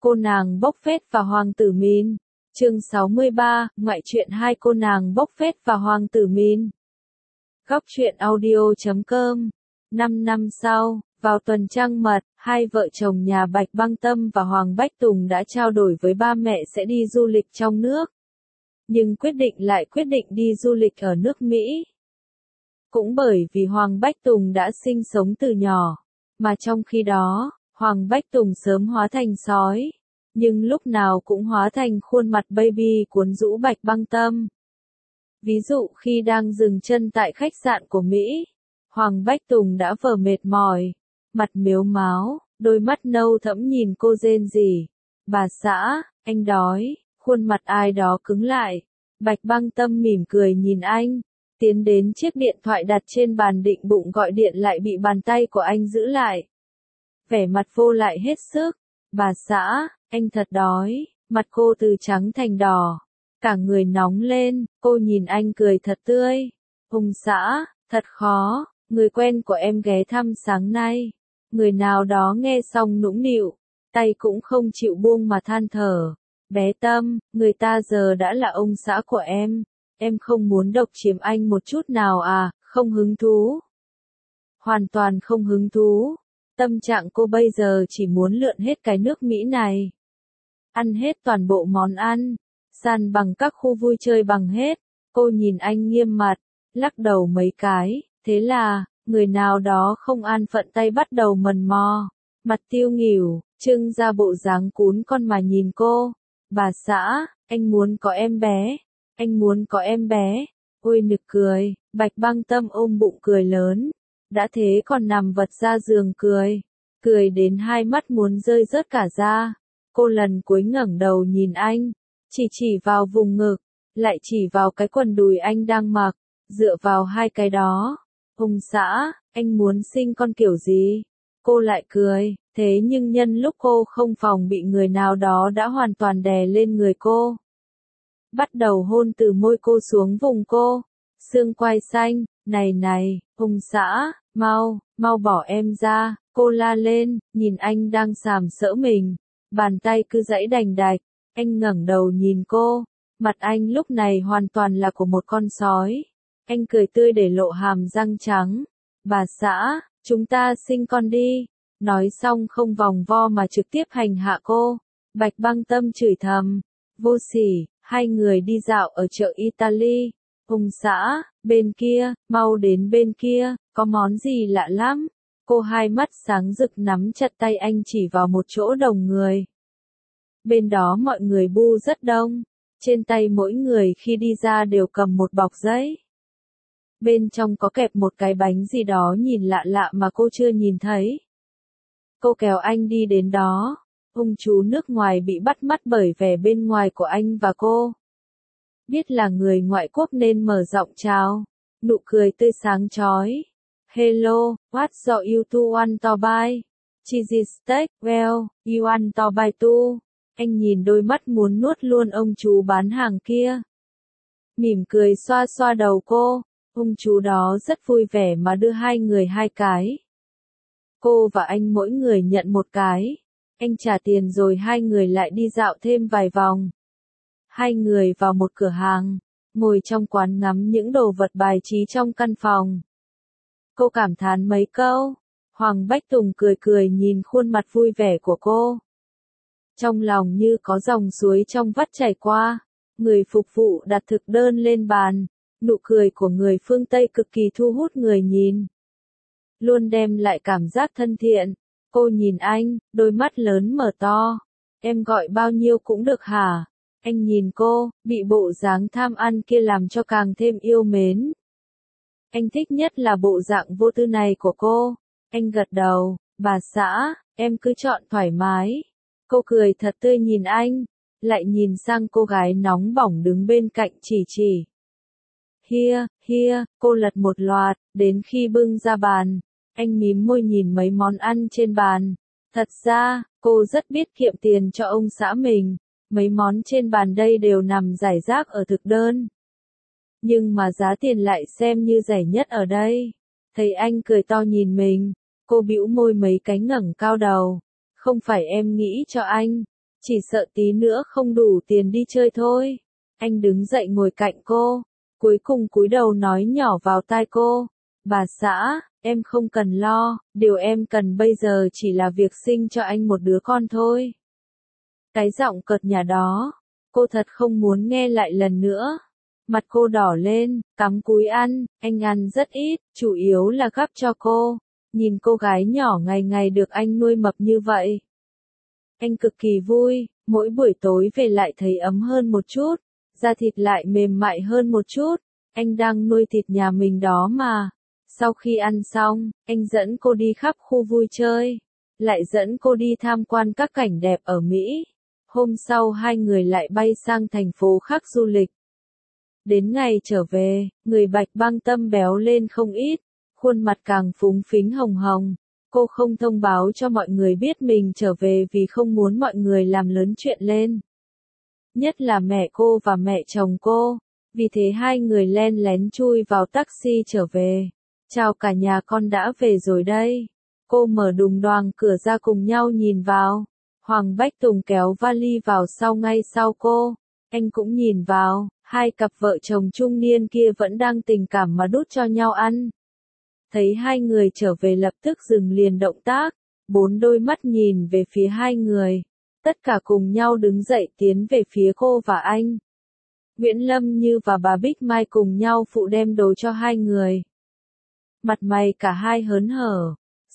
Cô nàng bốc phét và hoàng tử Min. Chương 63, ngoại truyện hai cô nàng bốc phét và hoàng tử Min. Góc truyện audio.com. 5 năm sau, vào tuần trăng mật, hai vợ chồng nhà Bạch Băng Tâm và Hoàng Bách Tùng đã trao đổi với ba mẹ sẽ đi du lịch trong nước. Nhưng quyết định đi du lịch ở nước Mỹ. Cũng bởi vì Hoàng Bách Tùng đã sinh sống từ nhỏ, mà trong khi đó, Hoàng Bách Tùng sớm hóa thành sói, nhưng lúc nào cũng hóa thành khuôn mặt baby cuốn rũ Bạch Băng Tâm. Ví dụ khi đang dừng chân tại khách sạn của Mỹ, Hoàng Bách Tùng đã vờ mệt mỏi, mặt mếu máo, đôi mắt nâu thẫm nhìn cô rên rỉ. Bà xã, anh đói, khuôn mặt ai đó cứng lại. Bạch Băng Tâm mỉm cười nhìn anh, tiến đến chiếc điện thoại đặt trên bàn định bụng gọi điện lại bị bàn tay của anh giữ lại. Vẻ mặt vô lại hết sức. Bà xã, anh thật đói. Mặt cô từ trắng thành đỏ, cả người nóng lên, cô nhìn anh cười thật tươi. Ông xã, thật khó, người quen của em ghé thăm sáng nay. Người nào đó nghe xong nũng nịu, tay cũng không chịu buông mà than thở. Bé Tâm, người ta giờ đã là ông xã của em không muốn độc chiếm anh một chút nào à, không hứng thú. Hoàn toàn không hứng thú. Tâm trạng cô bây giờ chỉ muốn lượn hết cái nước Mỹ này. Ăn hết toàn bộ món ăn, san bằng các khu vui chơi bằng hết. Cô nhìn anh nghiêm mặt, lắc đầu mấy cái, thế là, người nào đó không an phận tay bắt đầu mần mò. Mặt tiêu nghỉu, trưng ra bộ dáng cún con mà nhìn cô. Bà xã, anh muốn có em bé. Anh muốn có em bé. Ôi nực cười, Bạch Băng Tâm ôm bụng cười lớn. Đã thế còn nằm vật ra giường cười. Cười đến hai mắt muốn rơi rớt cả ra. Cô lần cuối ngẩng đầu nhìn anh. Chỉ vào vùng ngực. Lại chỉ vào cái quần đùi anh đang mặc. Dựa vào hai cái đó. Ông xã, anh muốn sinh con kiểu gì? Cô lại cười. Thế nhưng nhân lúc cô không phòng bị người nào đó đã hoàn toàn đè lên người cô. Bắt đầu hôn từ môi cô xuống vùng cô. Xương quai xanh, này, ông xã, mau bỏ em ra, cô la lên, nhìn anh đang sàm sỡ mình. Bàn tay cứ giãy đành đạch, anh ngẩng đầu nhìn cô. Mặt anh lúc này hoàn toàn là của một con sói. Anh cười tươi để lộ hàm răng trắng. Bà xã, chúng ta sinh con đi. Nói xong không vòng vo mà trực tiếp hành hạ cô. Bạch Băng Tâm chửi thầm. Vô sỉ, hai người đi dạo ở chợ Italy. Ông xã, bên kia, mau đến bên kia, có món gì lạ lắm. Cô hai mắt sáng rực nắm chặt tay anh chỉ vào một chỗ đông người. Bên đó mọi người bu rất đông. Trên tay mỗi người khi đi ra đều cầm một bọc giấy. Bên trong có kẹp một cái bánh gì đó nhìn lạ lạ mà cô chưa nhìn thấy. Cô kéo anh đi đến đó. Ông chú nước ngoài bị bắt mắt bởi vẻ bên ngoài của anh và cô. Biết là người ngoại quốc nên mở giọng chào. Nụ cười tươi sáng chói. Hello, what do you two want to buy? Cheesy steak, well, you want to buy too. Anh nhìn đôi mắt muốn nuốt luôn ông chú bán hàng kia. Mỉm cười xoa xoa đầu cô. Ông chú đó rất vui vẻ mà đưa hai người hai cái. Cô và anh mỗi người nhận một cái. Anh trả tiền rồi hai người lại đi dạo thêm vài vòng. Hai người vào một cửa hàng, ngồi trong quán ngắm những đồ vật bài trí trong căn phòng. Cô cảm thán mấy câu. Hoàng Bách Tùng cười nhìn khuôn mặt vui vẻ của cô. Trong lòng như có dòng suối trong vắt chảy qua. Người phục vụ đặt thực đơn lên bàn. Nụ cười của người phương Tây cực kỳ thu hút người nhìn. Luôn đem lại cảm giác thân thiện. Cô nhìn anh, đôi mắt lớn mở to. Em gọi bao nhiêu cũng được hả? Anh nhìn cô, bị bộ dáng tham ăn kia làm cho càng thêm yêu mến. Anh thích nhất là bộ dạng vô tư này của cô. Anh gật đầu, bà xã, em cứ chọn thoải mái. Cô cười thật tươi nhìn anh, lại nhìn sang cô gái nóng bỏng đứng bên cạnh chỉ. Here, cô lật một loạt, đến khi bưng ra bàn. Anh mím môi nhìn mấy món ăn trên bàn. Thật ra, cô rất biết kiệm tiền cho ông xã mình. Mấy món trên bàn đây đều nằm rải rác ở thực đơn. Nhưng mà giá tiền lại xem như rẻ nhất ở đây. Thấy anh cười to nhìn mình, cô bĩu môi mấy cái ngẩng cao đầu. Không phải em nghĩ cho anh. Chỉ sợ tí nữa không đủ tiền đi chơi thôi. Anh đứng dậy ngồi cạnh cô, cuối cùng cúi đầu nói nhỏ vào tai cô. Bà xã, em không cần lo, điều em cần bây giờ chỉ là việc sinh cho anh một đứa con thôi. Cái giọng cợt nhả đó, cô thật không muốn nghe lại lần nữa. Mặt cô đỏ lên, cắm cúi ăn, anh ăn rất ít, chủ yếu là gắp cho cô. Nhìn cô gái nhỏ ngày ngày được anh nuôi mập như vậy. Anh cực kỳ vui, mỗi buổi tối về lại thấy ấm hơn một chút, da thịt lại mềm mại hơn một chút. Anh đang nuôi thịt nhà mình đó mà. Sau khi ăn xong, anh dẫn cô đi khắp khu vui chơi, lại dẫn cô đi tham quan các cảnh đẹp ở Mỹ. Hôm sau hai người lại bay sang thành phố khác du lịch. Đến ngày trở về, người Bạch Băng Tâm béo lên không ít, khuôn mặt càng phúng phính hồng hồng. Cô không thông báo cho mọi người biết mình trở về vì không muốn mọi người làm lớn chuyện lên. Nhất là mẹ cô và mẹ chồng cô. Vì thế hai người len lén chui vào taxi trở về. Chào cả nhà, con đã về rồi đây. Cô mở đùng đoàng cửa ra cùng nhau nhìn vào. Hoàng Bách Tùng kéo vali vào sau ngay sau cô. Anh cũng nhìn vào, hai cặp vợ chồng trung niên kia vẫn đang tình cảm mà đút cho nhau ăn. Thấy hai người trở về lập tức dừng liền động tác, bốn đôi mắt nhìn về phía hai người. Tất cả cùng nhau đứng dậy tiến về phía cô và anh. Nguyễn Lâm Như và bà Bích Mai cùng nhau phụ đem đồ cho hai người. Mặt mày cả hai hớn hở.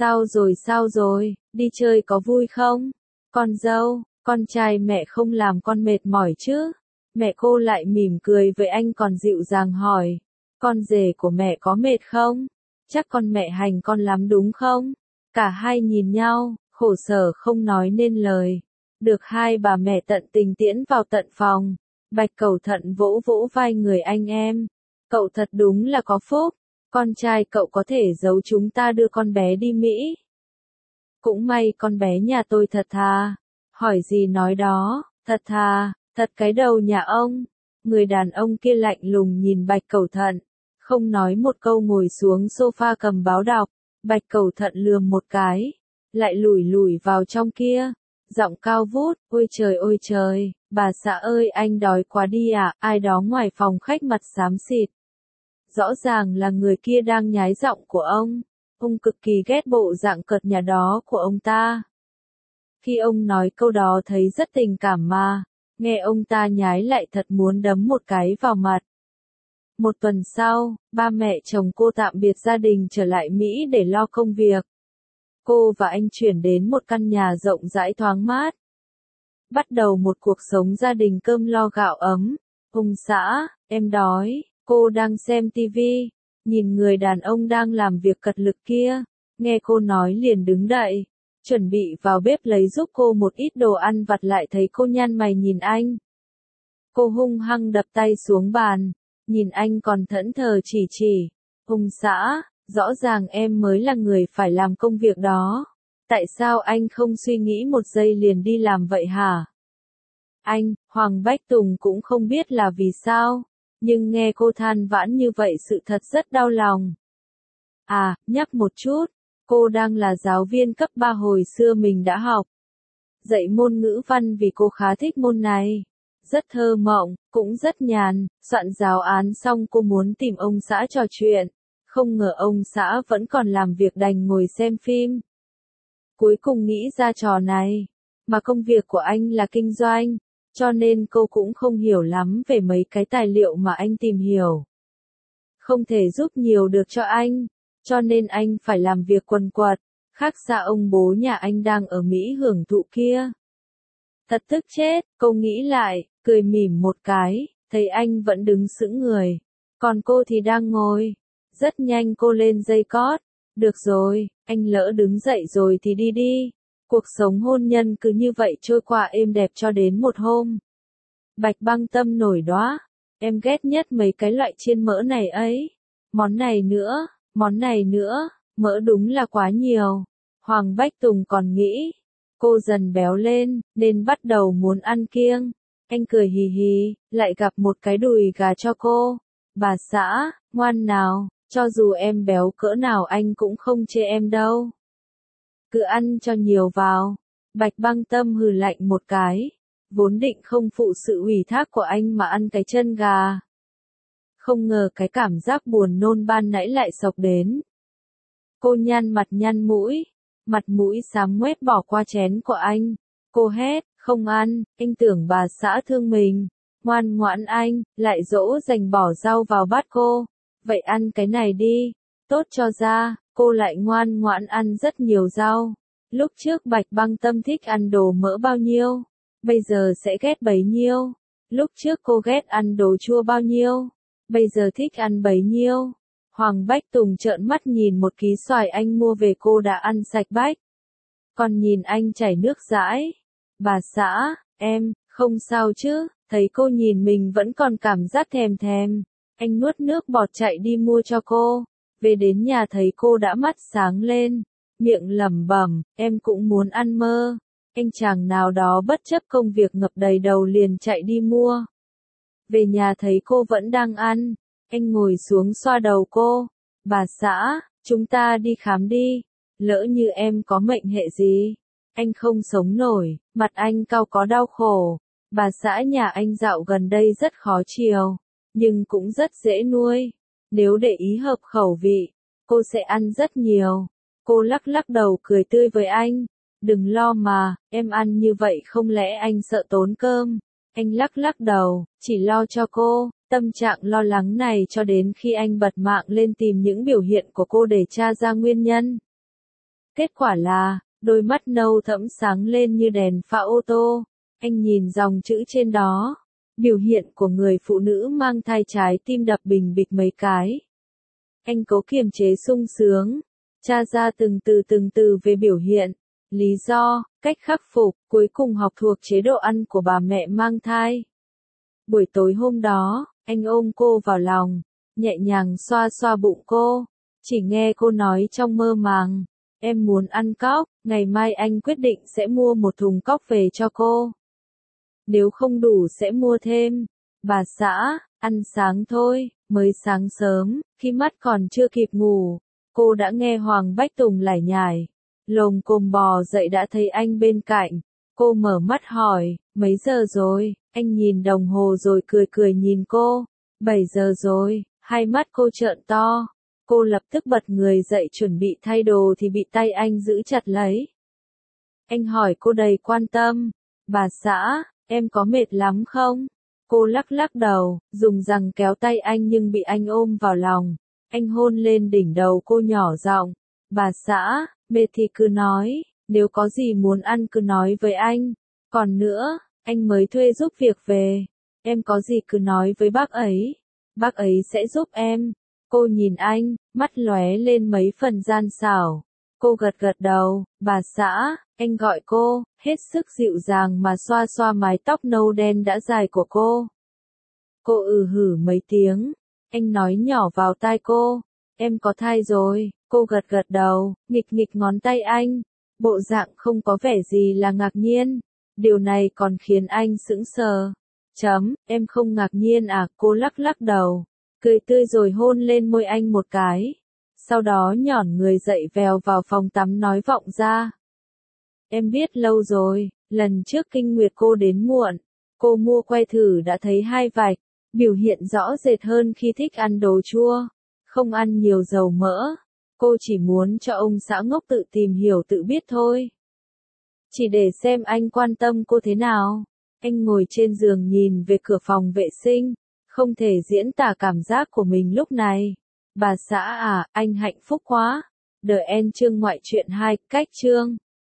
Sao rồi, đi chơi có vui không? Con dâu, con trai mẹ không làm con mệt mỏi chứ? Mẹ cô lại mỉm cười với anh còn dịu dàng hỏi. Con rể của mẹ có mệt không? Chắc con mẹ hành con lắm đúng không? Cả hai nhìn nhau, khổ sở không nói nên lời. Được hai bà mẹ tận tình tiễn vào tận phòng. Bạch Cẩu Thận vỗ vỗ vai người anh em. Cậu thật đúng là có phúc. Con trai cậu có thể giấu chúng ta đưa con bé đi Mỹ. Cũng may con bé nhà tôi thật thà. Hỏi gì nói đó, thật thà, thật cái đầu nhà ông. Người đàn ông kia lạnh lùng nhìn Bạch Cẩu Thận. Không nói một câu ngồi xuống sofa cầm báo đọc. Bạch Cẩu Thận lườm một cái. Lại lủi lủi vào trong kia. Giọng cao vút, ôi trời, bà xã ơi anh đói quá đi à, ai đó ngoài phòng khách mặt xám xịt. Rõ ràng là người kia đang nhái giọng của ông. Ông cực kỳ ghét bộ dạng cợt nhả đó của ông ta. Khi ông nói câu đó thấy rất tình cảm mà, nghe ông ta nhái lại thật muốn đấm một cái vào mặt. Một tuần sau, ba mẹ chồng cô tạm biệt gia đình trở lại Mỹ để lo công việc. Cô và anh chuyển đến một căn nhà rộng rãi thoáng mát. Bắt đầu một cuộc sống gia đình cơm lo gạo ấm. Ông xã, em đói. Cô đang xem tivi, nhìn người đàn ông đang làm việc cật lực kia. Nghe cô nói liền đứng dậy, chuẩn bị vào bếp lấy giúp cô một ít đồ ăn vặt, lại thấy cô nhăn mày nhìn anh. Cô hung hăng đập tay xuống bàn, nhìn anh còn thẫn thờ chỉ. Ông xã, rõ ràng em mới là người phải làm công việc đó. Tại sao anh không suy nghĩ một giây liền đi làm vậy hả? Anh, Hoàng Bách Tùng cũng không biết là vì sao, nhưng nghe cô than vãn như vậy sự thật rất đau lòng. À, nhắc một chút, cô đang là giáo viên cấp 3 hồi xưa mình đã học. Dạy môn ngữ văn vì cô khá thích môn này. Rất thơ mộng, cũng rất nhàn, soạn giáo án xong cô muốn tìm ông xã trò chuyện. Không ngờ ông xã vẫn còn làm việc đành ngồi xem phim. Cuối cùng nghĩ ra trò này, mà công việc của anh là kinh doanh, cho nên cô cũng không hiểu lắm về mấy cái tài liệu mà anh tìm hiểu. Không thể giúp nhiều được cho anh, cho nên anh phải làm việc quần quật, khác xa ông bố nhà anh đang ở Mỹ hưởng thụ kia. Thật tức chết, cô nghĩ lại, cười mỉm một cái, thấy anh vẫn đứng sững người, còn cô thì đang ngồi. Rất nhanh cô lên dây cót. Được rồi, anh lỡ đứng dậy rồi thì đi đi. Cuộc sống hôn nhân cứ như vậy trôi qua êm đẹp cho đến một hôm. Bạch Băng Tâm nổi đoá. Em ghét nhất mấy cái loại chiên mỡ này ấy. Món này nữa, mỡ đúng là quá nhiều. Hoàng Bách Tùng còn nghĩ, cô dần béo lên, nên bắt đầu muốn ăn kiêng. Anh cười hì hì, lại gặp một cái đùi gà cho cô. Bà xã, ngoan nào, cho dù em béo cỡ nào anh cũng không chê em đâu. Cứ ăn cho nhiều vào. Bạch Băng Tâm hừ lạnh một cái. Vốn định không phụ sự ủy thác của anh mà ăn cái chân gà. Không ngờ cái cảm giác buồn nôn ban nãy lại xộc đến. Cô nhăn mặt nhăn mũi. Mặt mũi xám ngoét bỏ qua chén của anh. Cô hét, không ăn, anh tưởng bà xã thương mình. Ngoan ngoãn anh, lại dỗ dành bỏ rau vào bát cô. Vậy ăn cái này đi, tốt cho da. Cô lại ngoan ngoãn ăn rất nhiều rau. Lúc trước Bạch Băng Tâm thích ăn đồ mỡ bao nhiêu, bây giờ sẽ ghét bấy nhiêu. Lúc trước cô ghét ăn đồ chua bao nhiêu, bây giờ thích ăn bấy nhiêu. Hoàng Bách Tùng trợn mắt nhìn một ký xoài anh mua về cô đã ăn sạch bách. Còn nhìn anh chảy nước dãi. Bà xã, em, không sao chứ, thấy cô nhìn mình vẫn còn cảm giác thèm thèm. Anh nuốt nước bọt chạy đi mua cho cô. Về đến nhà thấy cô đã mắt sáng lên. Miệng lẩm bẩm, em cũng muốn ăn mơ. Anh chàng nào đó bất chấp công việc ngập đầy đầu liền chạy đi mua. Về nhà thấy cô vẫn đang ăn. Anh ngồi xuống xoa đầu cô. Bà xã, chúng ta đi khám đi. Lỡ như em có mệnh hệ gì, anh không sống nổi. Mặt anh cau có đau khổ. Bà xã nhà anh dạo gần đây rất khó chiều, nhưng cũng rất dễ nuôi. Nếu để ý hợp khẩu vị, cô sẽ ăn rất nhiều. Cô lắc lắc đầu cười tươi với anh. Đừng lo mà, em ăn như vậy không lẽ anh sợ tốn cơm. Anh lắc lắc đầu, chỉ lo cho cô. Tâm trạng lo lắng này cho đến khi anh bật mạng lên tìm những biểu hiện của cô để tra ra nguyên nhân. Kết quả là, đôi mắt nâu thẫm sáng lên như đèn pha ô tô. Anh nhìn dòng chữ trên đó. Biểu hiện của người phụ nữ mang thai, trái tim đập bình bịch mấy cái. Anh cố kiềm chế sung sướng. Tra ra từng từ về biểu hiện, lý do, cách khắc phục, cuối cùng học thuộc chế độ ăn của bà mẹ mang thai. Buổi tối hôm đó, anh ôm cô vào lòng, nhẹ nhàng xoa xoa bụng cô. Chỉ nghe cô nói trong mơ màng, em muốn ăn cóc, ngày mai anh quyết định sẽ mua một thùng cóc về cho cô. Nếu không đủ sẽ mua thêm. Bà xã, ăn sáng thôi, mới sáng sớm, khi mắt còn chưa kịp ngủ, cô đã nghe Hoàng Bách Tùng lải nhải. Lồm cồm bò dậy đã thấy anh bên cạnh. Cô mở mắt hỏi, mấy giờ rồi? Anh nhìn đồng hồ rồi cười cười nhìn cô. 7 giờ rồi. Hai mắt cô trợn to. Cô lập tức bật người dậy chuẩn bị thay đồ thì bị tay anh giữ chặt lấy. Anh hỏi cô đầy quan tâm. Bà xã, em có mệt lắm không? Cô lắc lắc đầu, dùng giằng kéo tay anh nhưng bị anh ôm vào lòng. Anh hôn lên đỉnh đầu cô nhỏ giọng. Bà xã, mệt thì cứ nói, nếu có gì muốn ăn cứ nói với anh. Còn nữa, anh mới thuê giúp việc về. Em có gì cứ nói với bác ấy sẽ giúp em. Cô nhìn anh, mắt lóe lên mấy phần gian xảo. Cô gật gật đầu, bà xã, anh gọi cô, hết sức dịu dàng mà xoa xoa mái tóc nâu đen đã dài của cô. Cô hử mấy tiếng, anh nói nhỏ vào tai cô, em có thai rồi. Cô gật gật đầu, nghịch nghịch ngón tay anh, bộ dạng không có vẻ gì là ngạc nhiên. Điều này còn khiến anh sững sờ. Em không ngạc nhiên à? Cô lắc lắc đầu, cười tươi rồi hôn lên môi anh một cái. Sau đó nhỏn người dậy vèo vào phòng tắm nói vọng ra. Em biết lâu rồi, lần trước kinh nguyệt cô đến muộn. Cô mua que thử đã thấy 2 vạch, biểu hiện rõ rệt hơn khi thích ăn đồ chua, không ăn nhiều dầu mỡ. Cô chỉ muốn cho ông xã ngốc tự tìm hiểu tự biết thôi. Chỉ để xem anh quan tâm cô thế nào. Anh ngồi trên giường nhìn về cửa phòng vệ sinh, không thể diễn tả cảm giác của mình lúc này. Bà xã à, anh hạnh phúc quá. The End chương ngoại truyện 2, cách chương.